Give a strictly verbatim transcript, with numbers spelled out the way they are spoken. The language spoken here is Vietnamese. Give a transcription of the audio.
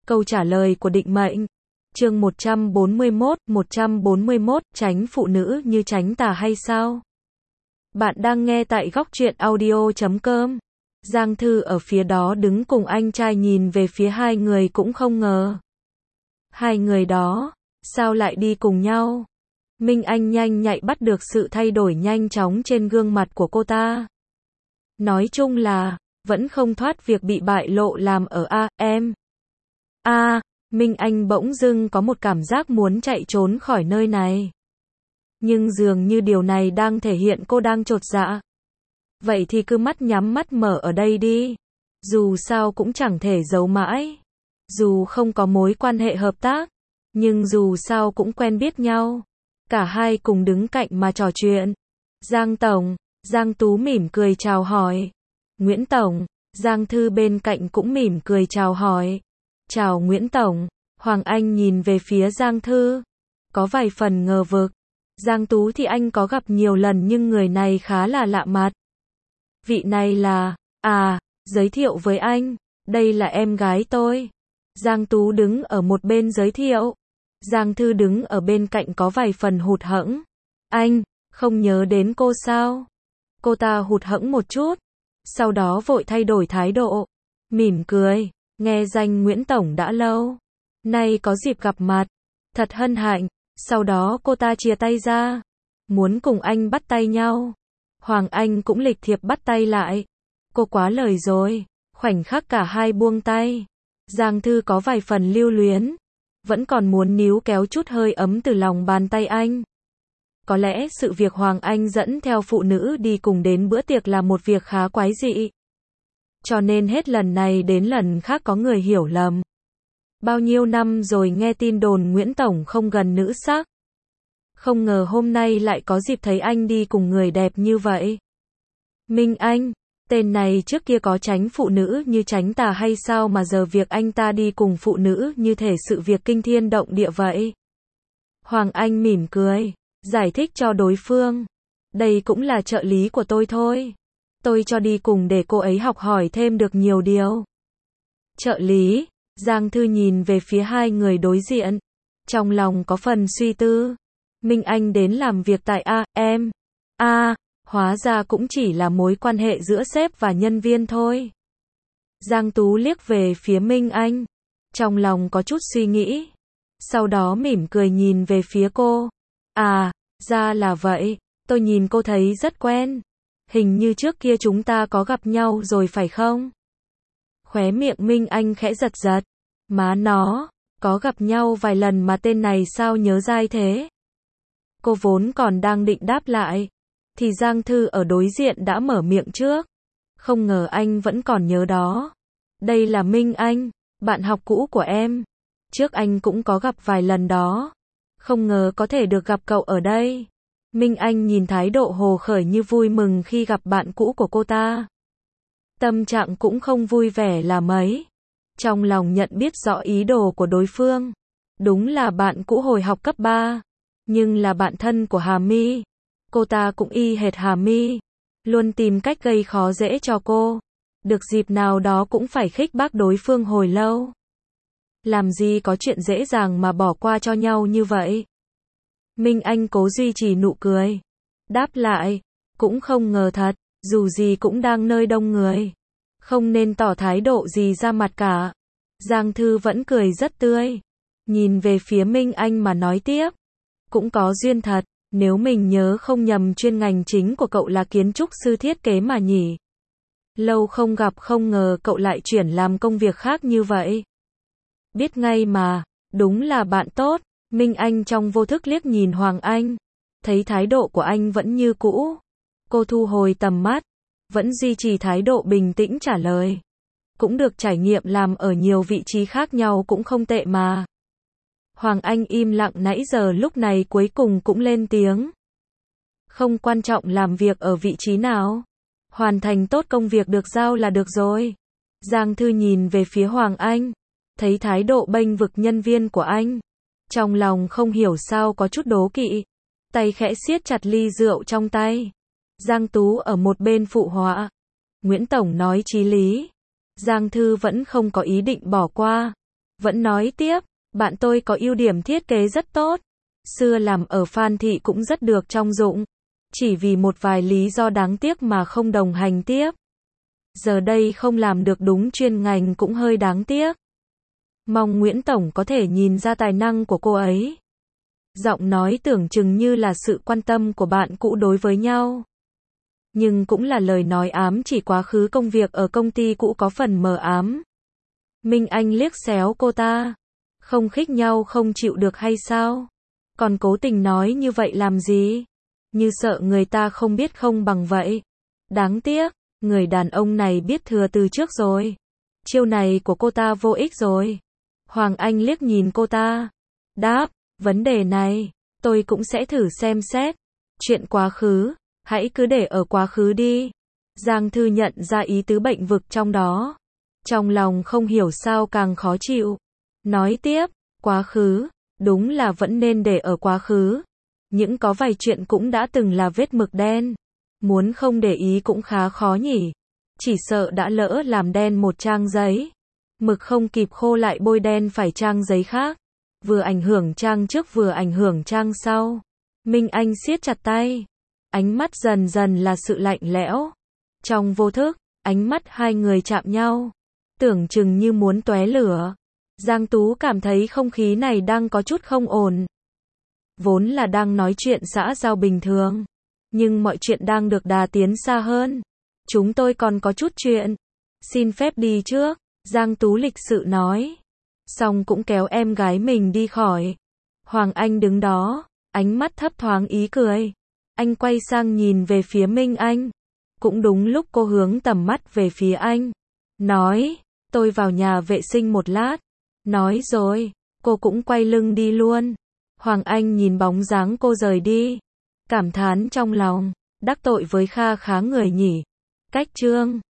Câu trả lời của định mệnh. Chương một trăm bốn mươi mốt, một trăm bốn mươi mốt, tránh phụ nữ như tránh tà hay sao? Bạn đang nghe tại góc truyện audio chấm com. Giang Thư ở phía đó đứng cùng anh trai nhìn về phía hai người cũng không ngờ. Hai người đó, sao lại đi cùng nhau? Minh Anh nhanh nhạy bắt được sự thay đổi nhanh chóng trên gương mặt của cô ta. Nói chung là, vẫn không thoát việc bị bại lộ làm ở A, em. A, Minh Anh bỗng dưng có một cảm giác muốn chạy trốn khỏi nơi này. Nhưng dường như điều này đang thể hiện cô đang chột dạ. Vậy thì cứ mắt nhắm mắt mở ở đây đi. Dù sao cũng chẳng thể giấu mãi. Dù không có mối quan hệ hợp tác, nhưng dù sao cũng quen biết nhau. Cả hai cùng đứng cạnh mà trò chuyện. Giang Tổng, Giang Tú mỉm cười chào hỏi. Nguyễn Tổng, Giang Thư bên cạnh cũng mỉm cười chào hỏi. Chào Nguyễn Tổng. Hoàng Anh nhìn về phía Giang Thư. Có vài phần ngờ vực. Giang Tú thì anh có gặp nhiều lần nhưng người này khá là lạ mặt. Vị này là, à, giới thiệu với anh, đây là em gái tôi. Giang Tú đứng ở một bên giới thiệu. Giang Thư đứng ở bên cạnh có vài phần hụt hẫng. Anh, không nhớ đến cô sao? Cô ta hụt hẫng một chút. Sau đó vội thay đổi thái độ. Mỉm cười, nghe danh Nguyễn Tổng đã lâu. Nay có dịp gặp mặt. Thật hân hạnh. Sau đó cô ta chia tay ra. Muốn cùng anh bắt tay nhau. Hoàng Anh cũng lịch thiệp bắt tay lại. Cô quá lời rồi. Khoảnh khắc cả hai buông tay. Giang Thư có vài phần lưu luyến. Vẫn còn muốn níu kéo chút hơi ấm từ lòng bàn tay anh. Có lẽ sự việc Hoàng Anh dẫn theo phụ nữ đi cùng đến bữa tiệc là một việc khá quái dị. Cho nên hết lần này đến lần khác có người hiểu lầm. Bao nhiêu năm rồi nghe tin đồn Nguyễn Tổng không gần nữ sắc. Không ngờ hôm nay lại có dịp thấy anh đi cùng người đẹp như vậy. Minh Anh, tên này trước kia có tránh phụ nữ như tránh tà hay sao mà giờ việc anh ta đi cùng phụ nữ như thể sự việc kinh thiên động địa vậy. Hoàng Anh mỉm cười, giải thích cho đối phương. Đây cũng là trợ lý của tôi thôi. Tôi cho đi cùng để cô ấy học hỏi thêm được nhiều điều. Trợ lý, Giang Thư nhìn về phía hai người đối diện. Trong lòng có phần suy tư. Minh Anh đến làm việc tại A, em. A, hóa ra cũng chỉ là mối quan hệ giữa sếp và nhân viên thôi. Giang Tú liếc về phía Minh Anh. Trong lòng có chút suy nghĩ. Sau đó mỉm cười nhìn về phía cô. À, ra là vậy. Tôi nhìn cô thấy rất quen. Hình như trước kia chúng ta có gặp nhau rồi phải không? Khóe miệng Minh Anh khẽ giật giật. Má nó, có gặp nhau vài lần mà tên này sao nhớ dai thế? Cô vốn còn đang định đáp lại. Thì Giang Thư ở đối diện đã mở miệng trước. Không ngờ anh vẫn còn nhớ đó. Đây là Minh Anh, bạn học cũ của em. Trước anh cũng có gặp vài lần đó. Không ngờ có thể được gặp cậu ở đây. Minh Anh nhìn thái độ hồ khởi như vui mừng khi gặp bạn cũ của cô ta. Tâm trạng cũng không vui vẻ là mấy. Trong lòng nhận biết rõ ý đồ của đối phương. Đúng là bạn cũ hồi học cấp ba. Nhưng là bạn thân của Hà My. Cô ta cũng y hệt Hà My. Luôn tìm cách gây khó dễ cho cô. Được dịp nào đó cũng phải khích bác đối phương hồi lâu. Làm gì có chuyện dễ dàng mà bỏ qua cho nhau như vậy. Minh Anh cố duy trì nụ cười. Đáp lại. Cũng không ngờ thật. Dù gì cũng đang nơi đông người. Không nên tỏ thái độ gì ra mặt cả. Giang Thư vẫn cười rất tươi. Nhìn về phía Minh Anh mà nói tiếp. Cũng có duyên thật. Nếu mình nhớ không nhầm chuyên ngành chính của cậu là kiến trúc sư thiết kế mà nhỉ. Lâu không gặp không ngờ cậu lại chuyển làm công việc khác như vậy. Biết ngay mà. Đúng là bạn tốt. Minh Anh trong vô thức liếc nhìn Hoàng Anh. Thấy thái độ của anh vẫn như cũ. Cô thu hồi tầm mắt. Vẫn duy trì thái độ bình tĩnh trả lời. Cũng được trải nghiệm làm ở nhiều vị trí khác nhau cũng không tệ mà. Hoàng Anh im lặng nãy giờ lúc này cuối cùng cũng lên tiếng. Không quan trọng làm việc ở vị trí nào. Hoàn thành tốt công việc được giao là được rồi. Giang Thư nhìn về phía Hoàng Anh. Thấy thái độ bênh vực nhân viên của anh. Trong lòng không hiểu sao có chút đố kỵ. Tay khẽ siết chặt ly rượu trong tay. Giang Tú ở một bên phụ họa. Nguyễn Tổng nói chí lý. Giang Thư vẫn không có ý định bỏ qua. Vẫn nói tiếp, bạn tôi có ưu điểm thiết kế rất tốt. Xưa làm ở Phan Thị cũng rất được trọng dụng. Chỉ vì một vài lý do đáng tiếc mà không đồng hành tiếp. Giờ đây không làm được đúng chuyên ngành cũng hơi đáng tiếc. Mong Nguyễn Tổng có thể nhìn ra tài năng của cô ấy. Giọng nói tưởng chừng như là sự quan tâm của bạn cũ đối với nhau. Nhưng cũng là lời nói ám chỉ quá khứ công việc ở công ty cũ có phần mờ ám. Minh Anh liếc xéo cô ta. Không khích nhau không chịu được hay sao? Còn cố tình nói như vậy làm gì? Như sợ người ta không biết không bằng vậy. Đáng tiếc, người đàn ông này biết thừa từ trước rồi. Chiêu này của cô ta vô ích rồi. Hoàng Anh liếc nhìn cô ta. Đáp, vấn đề này, tôi cũng sẽ thử xem xét. Chuyện quá khứ, hãy cứ để ở quá khứ đi. Giang Thư nhận ra ý tứ bệnh vực trong đó. Trong lòng không hiểu sao càng khó chịu. Nói tiếp, quá khứ, đúng là vẫn nên để ở quá khứ. Những có vài chuyện cũng đã từng là vết mực đen. Muốn không để ý cũng khá khó nhỉ. Chỉ sợ đã lỡ làm đen một trang giấy. Mực không kịp khô lại bôi đen phải trang giấy khác. Vừa ảnh hưởng trang trước vừa ảnh hưởng trang sau. Minh Anh siết chặt tay. Ánh mắt dần dần là sự lạnh lẽo. Trong vô thức, ánh mắt hai người chạm nhau. Tưởng chừng như muốn tóe lửa. Giang Tú cảm thấy không khí này đang có chút không ổn. Vốn là đang nói chuyện xã giao bình thường. Nhưng mọi chuyện đang được đà tiến xa hơn. Chúng tôi còn có chút chuyện. Xin phép đi trước. Giang Tú lịch sự nói. Xong cũng kéo em gái mình đi khỏi. Hoàng Anh đứng đó. Ánh mắt thấp thoáng ý cười. Anh quay sang nhìn về phía Minh Anh. Cũng đúng lúc cô hướng tầm mắt về phía anh. Nói, tôi vào nhà vệ sinh một lát. Nói rồi, cô cũng quay lưng đi luôn. Hoàng Anh nhìn bóng dáng cô rời đi. Cảm thán trong lòng, đắc tội với kha khá người nhỉ. Cách chương